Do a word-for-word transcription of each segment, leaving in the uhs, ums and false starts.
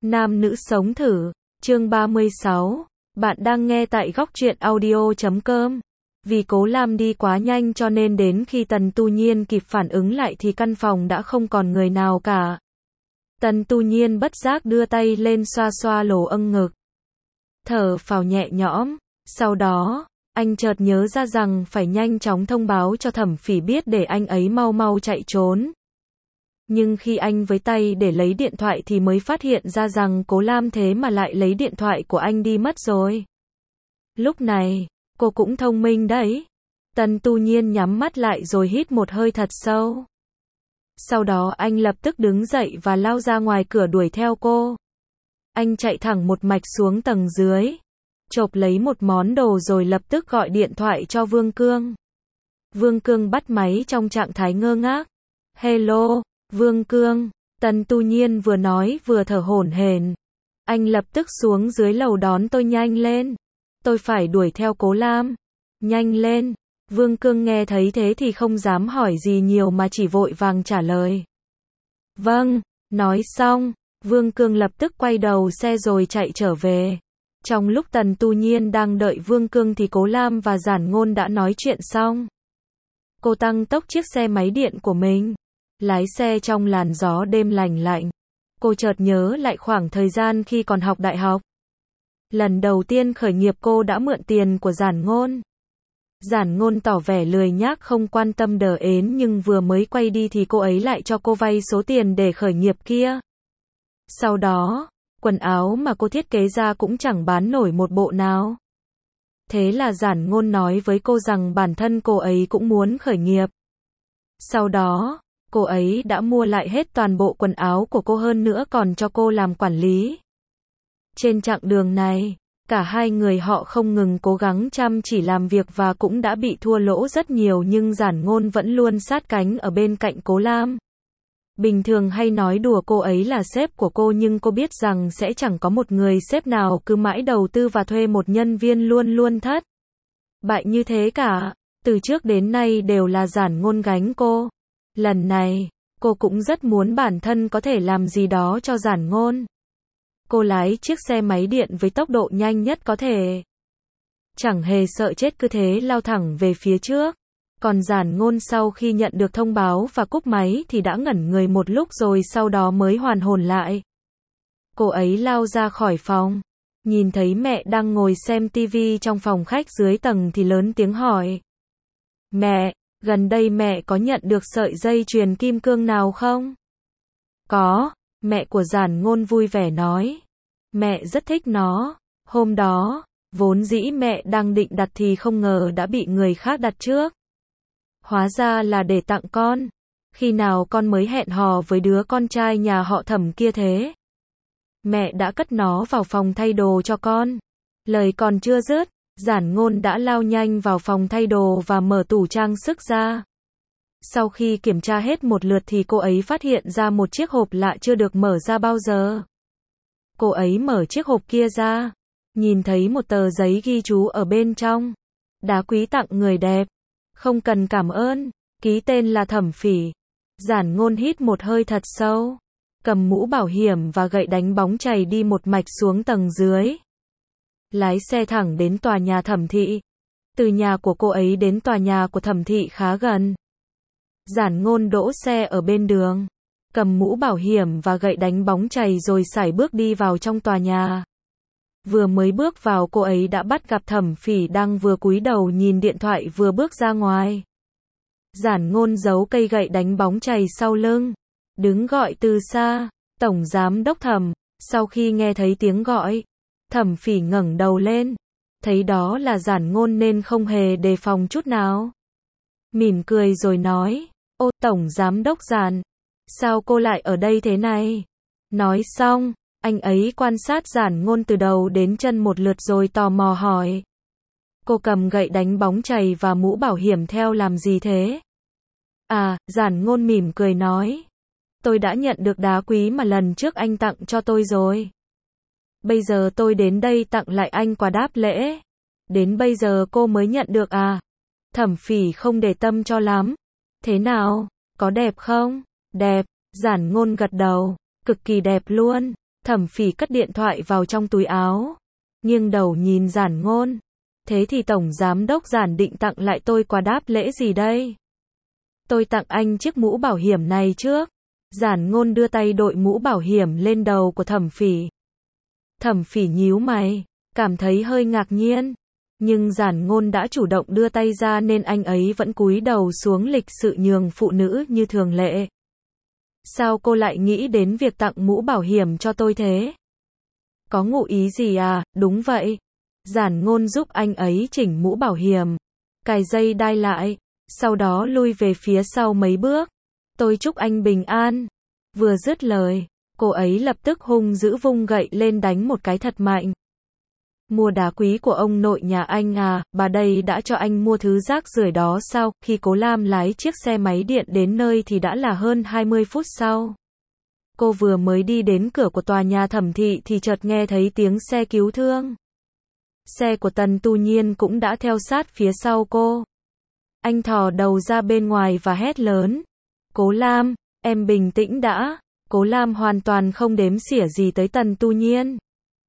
Nam nữ sống thử, chương ba mươi sáu. Bạn đang nghe tại góc truyện audio chấm com. Vì Cố Lam đi quá nhanh cho nên đến khi Tần Tu Nhiên kịp phản ứng lại thì căn phòng đã không còn người nào cả. Tần Tu Nhiên bất giác đưa tay lên xoa xoa lỗ âng ngực. Thở phào nhẹ nhõm, sau đó, anh chợt nhớ ra rằng phải nhanh chóng thông báo cho Thẩm Phỉ biết để anh ấy mau mau chạy trốn. Nhưng khi anh với tay để lấy điện thoại thì mới phát hiện ra rằng Cố Lam thế mà lại lấy điện thoại của anh đi mất rồi. Lúc này, cô cũng thông minh đấy. Tần Tu Nhiên nhắm mắt lại rồi hít một hơi thật sâu. Sau đó anh lập tức đứng dậy và lao ra ngoài cửa đuổi theo cô. Anh chạy thẳng một mạch xuống tầng dưới, chộp lấy một món đồ rồi lập tức gọi điện thoại cho Vương Cương. Vương Cương bắt máy trong trạng thái ngơ ngác. Hello, Vương Cương. Tần Tu Nhiên vừa nói vừa thở hổn hển. Anh lập tức xuống dưới lầu đón tôi nhanh lên. Tôi phải đuổi theo Cố Lam. Nhanh lên. Vương Cương nghe thấy thế thì không dám hỏi gì nhiều mà chỉ vội vàng trả lời. Vâng, nói xong, Vương Cương lập tức quay đầu xe rồi chạy trở về. Trong lúc Tần Tu Nhiên đang đợi Vương Cương thì Cố Lam và Giản Ngôn đã nói chuyện xong. Cô tăng tốc chiếc xe máy điện của mình, lái xe trong làn gió đêm lành lạnh. Cô chợt nhớ lại khoảng thời gian khi còn học đại học. Lần đầu tiên khởi nghiệp cô đã mượn tiền của Giản Ngôn. Giản Ngôn tỏ vẻ lười nhác không quan tâm đờ ến nhưng vừa mới quay đi thì cô ấy lại cho cô vay số tiền để khởi nghiệp kia. Sau đó, quần áo mà cô thiết kế ra cũng chẳng bán nổi một bộ nào. Thế là Giản Ngôn nói với cô rằng bản thân cô ấy cũng muốn khởi nghiệp. Sau đó, cô ấy đã mua lại hết toàn bộ quần áo của cô hơn nữa còn cho cô làm quản lý. Trên chặng đường này, cả hai người họ không ngừng cố gắng chăm chỉ làm việc và cũng đã bị thua lỗ rất nhiều nhưng Giản Ngôn vẫn luôn sát cánh ở bên cạnh Cố Lam. Bình thường hay nói đùa cô ấy là sếp của cô nhưng cô biết rằng sẽ chẳng có một người sếp nào cứ mãi đầu tư và thuê một nhân viên luôn luôn thất bại như thế cả. Từ trước đến nay đều là Giản Ngôn gánh cô. Lần này, cô cũng rất muốn bản thân có thể làm gì đó cho Giản Ngôn. Cô lái chiếc xe máy điện với tốc độ nhanh nhất có thể. Chẳng hề sợ chết cứ thế lao thẳng về phía trước. Còn Giản Ngôn sau khi nhận được thông báo và cúp máy thì đã ngẩn người một lúc rồi sau đó mới hoàn hồn lại. Cô ấy lao ra khỏi phòng. Nhìn thấy mẹ đang ngồi xem tivi trong phòng khách dưới tầng thì lớn tiếng hỏi. Mẹ, gần đây mẹ có nhận được sợi dây chuyền kim cương nào không? Có, mẹ của Giản Ngôn vui vẻ nói. Mẹ rất thích nó. Hôm đó, vốn dĩ mẹ đang định đặt thì không ngờ đã bị người khác đặt trước. Hóa ra là để tặng con. Khi nào con mới hẹn hò với đứa con trai nhà họ Thẩm kia thế? Mẹ đã cất nó vào phòng thay đồ cho con. Lời còn chưa dứt, Giản Ngôn đã lao nhanh vào phòng thay đồ và mở tủ trang sức ra. Sau khi kiểm tra hết một lượt thì cô ấy phát hiện ra một chiếc hộp lạ chưa được mở ra bao giờ. Cô ấy mở chiếc hộp kia ra, nhìn thấy một tờ giấy ghi chú ở bên trong. Đá quý tặng người đẹp. Không cần cảm ơn, ký tên là Thẩm Phỉ. Giản Ngôn hít một hơi thật sâu, cầm mũ bảo hiểm và gậy đánh bóng chày đi một mạch xuống tầng dưới. Lái xe thẳng đến tòa nhà Thẩm thị. Từ nhà của cô ấy đến tòa nhà của Thẩm thị khá gần. Giản Ngôn đỗ xe ở bên đường, cầm mũ bảo hiểm và gậy đánh bóng chày rồi sải bước đi vào trong tòa nhà. Vừa mới bước vào cô ấy đã bắt gặp Thẩm Phỉ đang vừa cúi đầu nhìn điện thoại vừa bước ra ngoài. Giản Ngôn giấu cây gậy đánh bóng chày sau lưng, đứng gọi từ xa, Tổng Giám Đốc Thẩm. Sau khi nghe thấy tiếng gọi, Thẩm Phỉ ngẩng đầu lên, thấy đó là Giản Ngôn nên không hề đề phòng chút nào. Mỉm cười rồi nói, ô Tổng Giám Đốc Giản, sao cô lại ở đây thế này? Nói xong, anh ấy quan sát Giản Ngôn từ đầu đến chân một lượt rồi tò mò hỏi. Cô cầm gậy đánh bóng chày và mũ bảo hiểm theo làm gì thế? À, Giản Ngôn mỉm cười nói. Tôi đã nhận được đá quý mà lần trước anh tặng cho tôi rồi. Bây giờ tôi đến đây tặng lại anh quà đáp lễ. Đến bây giờ cô mới nhận được à? Thẩm Phỉ không để tâm cho lắm. Thế nào, có đẹp không? Đẹp, Giản Ngôn gật đầu, cực kỳ đẹp luôn. Thẩm Phỉ cất điện thoại vào trong túi áo, nghiêng đầu nhìn Giản Ngôn. Thế thì Tổng Giám đốc Giản định tặng lại tôi quà đáp lễ gì đây? Tôi tặng anh chiếc mũ bảo hiểm này trước. Giản Ngôn đưa tay đội mũ bảo hiểm lên đầu của Thẩm Phỉ. Thẩm Phỉ nhíu mày, cảm thấy hơi ngạc nhiên. Nhưng Giản Ngôn đã chủ động đưa tay ra nên anh ấy vẫn cúi đầu xuống lịch sự nhường phụ nữ như thường lệ. Sao cô lại nghĩ đến việc tặng mũ bảo hiểm cho tôi thế? Có ngụ ý gì à? Đúng vậy. Giản Ngôn giúp anh ấy chỉnh mũ bảo hiểm, cài dây đai lại, sau đó lui về phía sau mấy bước. Tôi chúc anh bình an. Vừa dứt lời, cô ấy lập tức hung dữ vung gậy lên đánh một cái thật mạnh. Mua đá quý của ông nội nhà anh à, bà đây đã cho anh mua thứ rác rưởi đó sao? Khi Cố Lam lái chiếc xe máy điện đến nơi thì đã là hơn hai mươi phút sau. Cô vừa mới đi đến cửa của tòa nhà Thẩm thị thì chợt nghe thấy tiếng xe cứu thương. Xe của Tần Tu Nhiên cũng đã theo sát phía sau cô. Anh thò đầu ra bên ngoài và hét lớn. Cố Lam, em bình tĩnh đã. Cố Lam hoàn toàn không đếm xỉa gì tới Tần Tu Nhiên.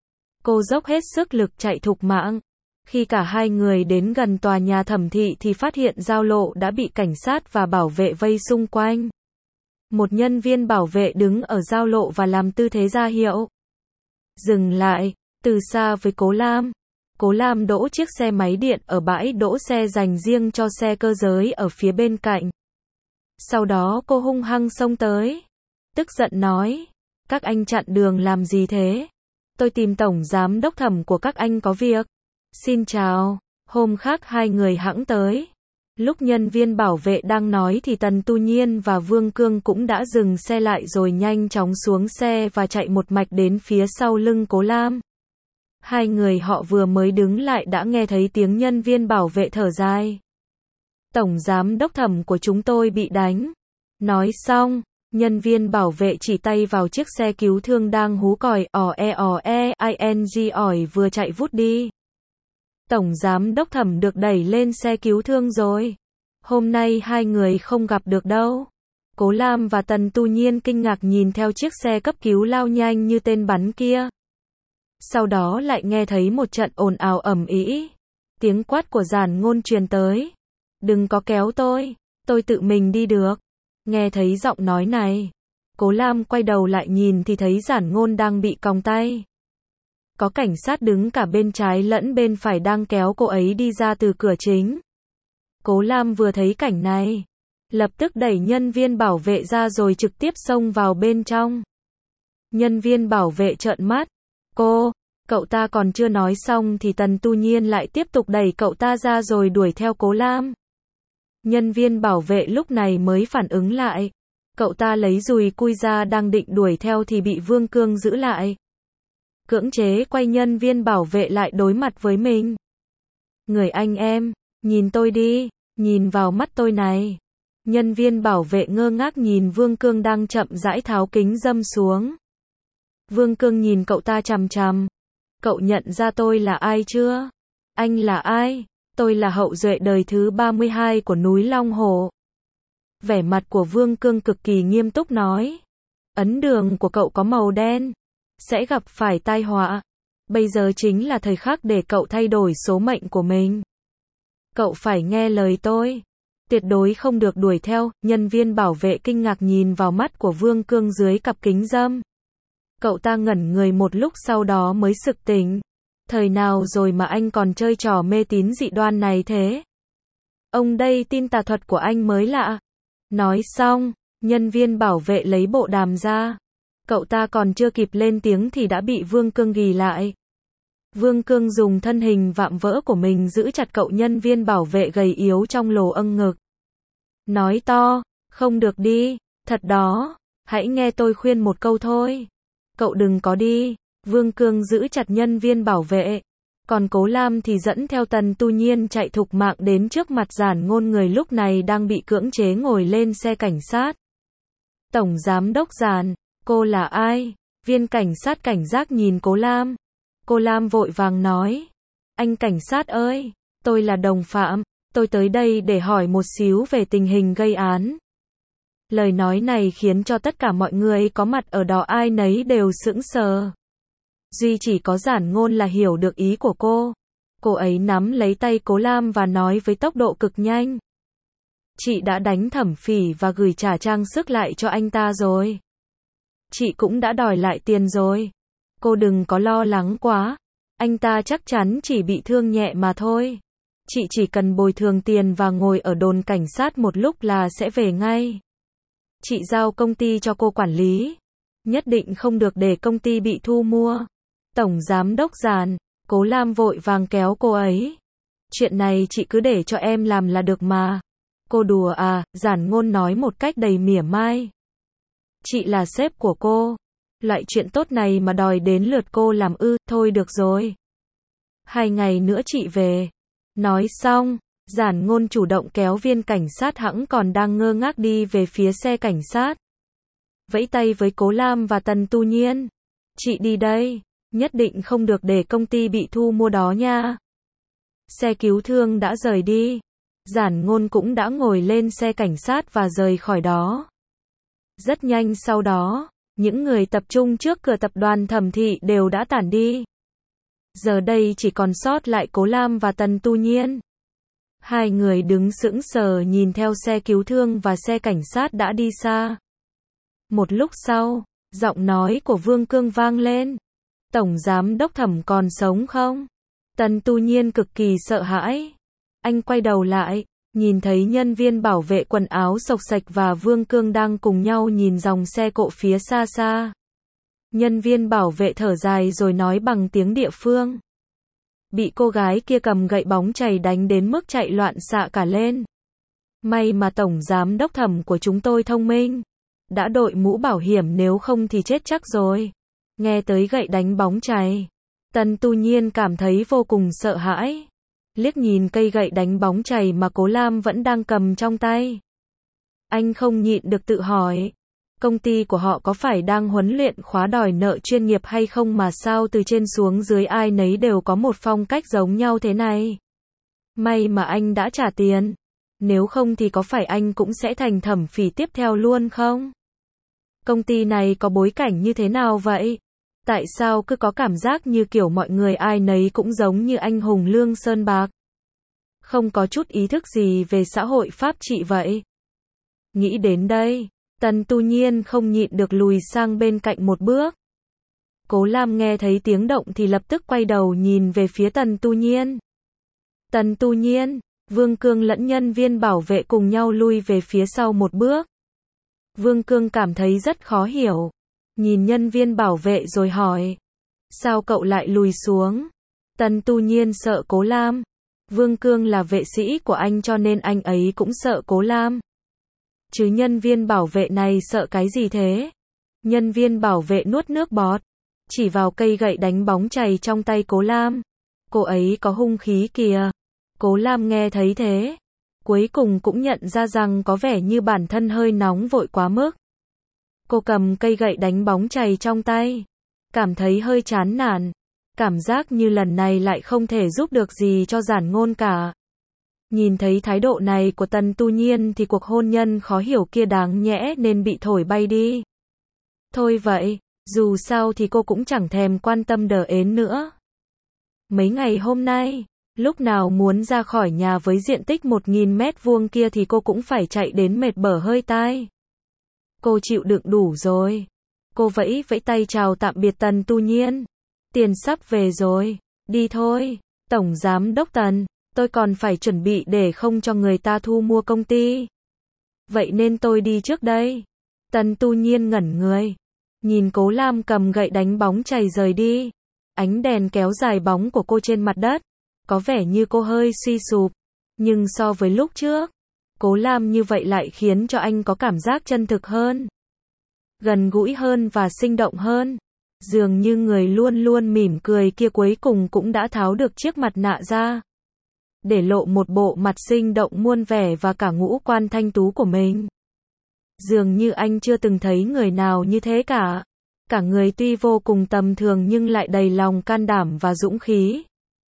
Cô dốc hết sức lực chạy thục mạng. Khi cả hai người đến gần tòa nhà Thẩm thị thì phát hiện giao lộ đã bị cảnh sát và bảo vệ vây xung quanh. Một nhân viên bảo vệ đứng ở giao lộ và làm tư thế ra hiệu. Dừng lại, từ xa với Cố Lam. Cố Lam đỗ chiếc xe máy điện ở bãi đỗ xe dành riêng cho xe cơ giới ở phía bên cạnh. Sau đó cô hung hăng xông tới. Tức giận nói, các anh chặn đường làm gì thế? Tôi tìm Tổng Giám đốc Thẩm của các anh có việc. Xin chào. Hôm khác hai người hẵng tới. Lúc nhân viên bảo vệ đang nói thì Tần Tu Nhiên và Vương Cương cũng đã dừng xe lại rồi nhanh chóng xuống xe và chạy một mạch đến phía sau lưng Cố Lam. Hai người họ vừa mới đứng lại đã nghe thấy tiếng nhân viên bảo vệ thở dài. Tổng Giám đốc Thẩm của chúng tôi bị đánh. Nói xong, nhân viên bảo vệ chỉ tay vào chiếc xe cứu thương đang hú còi ò e ò e ing ỏi vừa chạy vút đi. Tổng Giám đốc Thẩm được đẩy lên xe cứu thương rồi. Hôm nay hai người không gặp được đâu. Cố Lam và Tần Tu Nhiên kinh ngạc nhìn theo chiếc xe cấp cứu lao nhanh như tên bắn kia. Sau đó lại nghe thấy một trận ồn ào ầm ĩ. Tiếng quát của Giản Ngôn truyền tới. Đừng có kéo tôi, tôi tự mình đi được. Nghe thấy giọng nói này, Cố Lam quay đầu lại nhìn thì thấy Giản Ngôn đang bị còng tay. Có cảnh sát đứng cả bên trái lẫn bên phải đang kéo cô ấy đi ra từ cửa chính. Cố Lam vừa thấy cảnh này, lập tức đẩy nhân viên bảo vệ ra rồi trực tiếp xông vào bên trong. Nhân viên bảo vệ trợn mắt. Cô, cậu ta còn chưa nói xong thì Tần Tu Nhiên lại tiếp tục đẩy cậu ta ra rồi đuổi theo Cố Lam. Nhân viên bảo vệ lúc này mới phản ứng lại. Cậu ta lấy dùi cui ra đang định đuổi theo thì bị Vương Cương giữ lại. Cưỡng chế quay nhân viên bảo vệ lại đối mặt với mình. Người anh em, nhìn tôi đi, nhìn vào mắt tôi này. Nhân viên bảo vệ ngơ ngác nhìn Vương Cương đang chậm rãi tháo kính râm xuống. Vương Cương nhìn cậu ta chằm chằm. Cậu nhận ra tôi là ai chưa? Anh là ai? Tôi là hậu duệ đời thứ ba mươi hai của núi Long Hồ. Vẻ mặt của Vương Cương cực kỳ nghiêm túc nói. Ấn đường của cậu có màu đen. Sẽ gặp phải tai họa. Bây giờ chính là thời khắc để cậu thay đổi số mệnh của mình. Cậu phải nghe lời tôi. Tuyệt đối không được đuổi theo. Nhân viên bảo vệ kinh ngạc nhìn vào mắt của Vương Cương dưới cặp kính râm. Cậu ta ngẩn người một lúc sau đó mới sực tỉnh. Thời nào rồi mà anh còn chơi trò mê tín dị đoan này thế? Ông đây tin tà thuật của anh mới lạ. Nói xong, nhân viên bảo vệ lấy bộ đàm ra. Cậu ta còn chưa kịp lên tiếng thì đã bị Vương Cương ghì lại. Vương Cương dùng thân hình vạm vỡ của mình giữ chặt cậu nhân viên bảo vệ gầy yếu trong lồ âng ngực. Nói to, không được đi, thật đó, hãy nghe tôi khuyên một câu thôi. Cậu đừng có đi. Vương Cương giữ chặt nhân viên bảo vệ. Còn Cố Lam thì dẫn theo Tần Tu Nhiên chạy thục mạng đến trước mặt Giản Ngôn, người lúc này đang bị cưỡng chế ngồi lên xe cảnh sát. Tổng Giám đốc Giản, cô là ai? Viên cảnh sát cảnh giác nhìn Cố Lam. Cô Lam vội vàng nói. Anh cảnh sát ơi, tôi là đồng phạm. Tôi tới đây để hỏi một xíu về tình hình gây án. Lời nói này khiến cho tất cả mọi người có mặt ở đó ai nấy đều sững sờ. Duy chỉ có Giản Ngôn là hiểu được ý của cô. Cô ấy nắm lấy tay Cố Lam và nói với tốc độ cực nhanh. Chị đã đánh Thẩm Phỉ và gửi trả trang sức lại cho anh ta rồi. Chị cũng đã đòi lại tiền rồi. Cô đừng có lo lắng quá. Anh ta chắc chắn chỉ bị thương nhẹ mà thôi. Chị chỉ cần bồi thường tiền và ngồi ở đồn cảnh sát một lúc là sẽ về ngay. Chị giao công ty cho cô quản lý. Nhất định không được để công ty bị thu mua. Tổng giám đốc Giản, Cố Lam vội vàng kéo cô ấy. Chuyện này chị cứ để cho em làm là được mà. Cô đùa à, Giản Ngôn nói một cách đầy mỉa mai. Chị là sếp của cô. Loại chuyện tốt này mà đòi đến lượt cô làm ư, thôi được rồi. Hai ngày nữa chị về. Nói xong, Giản Ngôn chủ động kéo viên cảnh sát hẵng còn đang ngơ ngác đi về phía xe cảnh sát. Vẫy tay với Cố Lam và Tần Tu Nhiên. Chị đi đây, nhất định không được để công ty bị thu mua đó nha. Xe cứu thương đã rời đi. Giản Ngôn cũng đã ngồi lên xe cảnh sát và rời khỏi đó. Rất nhanh sau đó, những người tập trung trước cửa tập đoàn Thẩm Thị đều đã tản đi. Giờ đây chỉ còn sót lại Cố Lam và Tần Tu Nhiên. Hai người đứng sững sờ nhìn theo xe cứu thương và xe cảnh sát đã đi xa. Một lúc sau, giọng nói của Vương Cương vang lên. Tổng giám đốc Thẩm còn sống không? Tần Tu Nhiên cực kỳ sợ hãi. Anh quay đầu lại, nhìn thấy nhân viên bảo vệ quần áo xộc xạch và Vương Cương đang cùng nhau nhìn dòng xe cộ phía xa xa. Nhân viên bảo vệ thở dài rồi nói bằng tiếng địa phương. Bị cô gái kia cầm gậy bóng chày đánh đến mức chạy loạn xạ cả lên. May mà tổng giám đốc Thẩm của chúng tôi thông minh. Đã đội mũ bảo hiểm nếu không thì chết chắc rồi. Nghe tới gậy đánh bóng chày. Tần Tu Nhiên cảm thấy vô cùng sợ hãi. Liếc nhìn cây gậy đánh bóng chày mà Cố Lam vẫn đang cầm trong tay. Anh không nhịn được tự hỏi. Công ty của họ có phải đang huấn luyện khóa đòi nợ chuyên nghiệp hay không mà sao từ trên xuống dưới ai nấy đều có một phong cách giống nhau thế này. May mà anh đã trả tiền. Nếu không thì có phải anh cũng sẽ thành Thẩm Phỉ tiếp theo luôn không? Công ty này có bối cảnh như thế nào vậy? Tại sao cứ có cảm giác như kiểu mọi người ai nấy cũng giống như anh hùng Lương Sơn Bạc? Không có chút ý thức gì về xã hội pháp trị vậy? Nghĩ đến đây, Tần Tu Nhiên không nhịn được lùi sang bên cạnh một bước. Cố Lam nghe thấy tiếng động thì lập tức quay đầu nhìn về phía Tần Tu Nhiên. Tần Tu Nhiên, Vương Cương lẫn nhân viên bảo vệ cùng nhau lui về phía sau một bước. Vương Cương cảm thấy rất khó hiểu. Nhìn nhân viên bảo vệ rồi hỏi. Sao cậu lại lùi xuống? Tần Tu Nhiên sợ Cố Lam. Vương Cương là vệ sĩ của anh cho nên anh ấy cũng sợ Cố Lam. Chứ nhân viên bảo vệ này sợ cái gì thế? Nhân viên bảo vệ nuốt nước bọt. Chỉ vào cây gậy đánh bóng chày trong tay Cố Lam. Cô ấy có hung khí kìa. Cố Lam nghe thấy thế. Cuối cùng cũng nhận ra rằng có vẻ như bản thân hơi nóng vội quá mức. Cô cầm cây gậy đánh bóng chày trong tay. Cảm thấy hơi chán nản. Cảm giác như lần này lại không thể giúp được gì cho Giản Ngôn cả. Nhìn thấy thái độ này của Tần Tu Nhiên thì cuộc hôn nhân khó hiểu kia đáng nhẽ nên bị thổi bay đi. Thôi vậy, dù sao thì cô cũng chẳng thèm quan tâm đờ ến nữa. Mấy ngày hôm nay, lúc nào muốn ra khỏi nhà với diện tích một nghìn mét vuông kia thì cô cũng phải chạy đến mệt bở hơi tai. Cô chịu đựng đủ rồi. Cô vẫy vẫy tay chào tạm biệt Tần Tu Nhiên. Tiền sắp về rồi, đi thôi. Tổng giám đốc Tần, tôi còn phải chuẩn bị để không cho người ta thu mua công ty. Vậy nên tôi đi trước đây. Tần Tu Nhiên ngẩn người. Nhìn Cố Lam cầm gậy đánh bóng chày rời đi. Ánh đèn kéo dài bóng của cô trên mặt đất. Có vẻ như cô hơi suy sụp. Nhưng so với lúc trước, Cố Lam như vậy lại khiến cho anh có cảm giác chân thực hơn. Gần gũi hơn và sinh động hơn. Dường như người luôn luôn mỉm cười kia cuối cùng cũng đã tháo được chiếc mặt nạ ra. Để lộ một bộ mặt sinh động muôn vẻ và cả ngũ quan thanh tú của mình. Dường như anh chưa từng thấy người nào như thế cả. Cả người tuy vô cùng tầm thường nhưng lại đầy lòng can đảm và dũng khí.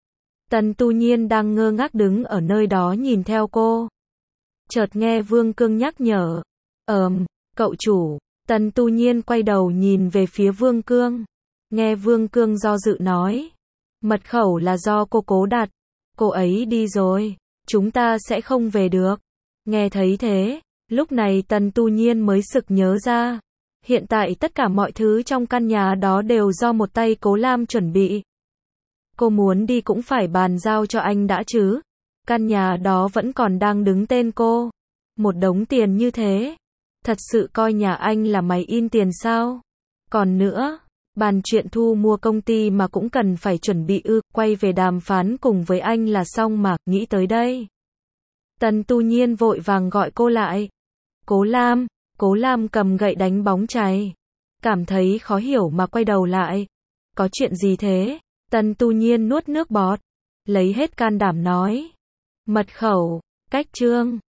Tần Tu Nhiên đang ngơ ngác đứng ở nơi đó nhìn theo cô. Chợt nghe Vương Cương nhắc nhở. Ờm, cậu chủ. Tần Tu Nhiên quay đầu nhìn về phía Vương Cương. Nghe Vương Cương do dự nói. Mật khẩu là do cô Cố đặt. Cô ấy đi rồi. Chúng ta sẽ không về được. Nghe thấy thế, lúc này Tần Tu Nhiên mới sực nhớ ra. Hiện tại tất cả mọi thứ trong căn nhà đó đều do một tay Cố Lam chuẩn bị. Cô muốn đi cũng phải bàn giao cho anh đã chứ. Căn nhà đó vẫn còn đang đứng tên cô. Một đống tiền như thế. Thật sự coi nhà anh là máy in tiền sao? Còn nữa, bàn chuyện thu mua công ty mà cũng cần phải chuẩn bị ư, quay về đàm phán cùng với anh là xong mà, nghĩ tới đây. Tần Tu Nhiên vội vàng gọi cô lại. Cố Lam, Cố Lam cầm gậy đánh bóng chày. Cảm thấy khó hiểu mà quay đầu lại. Có chuyện gì thế? Tần Tu Nhiên nuốt nước bọt. Lấy hết can đảm nói. Mật khẩu, cách chương.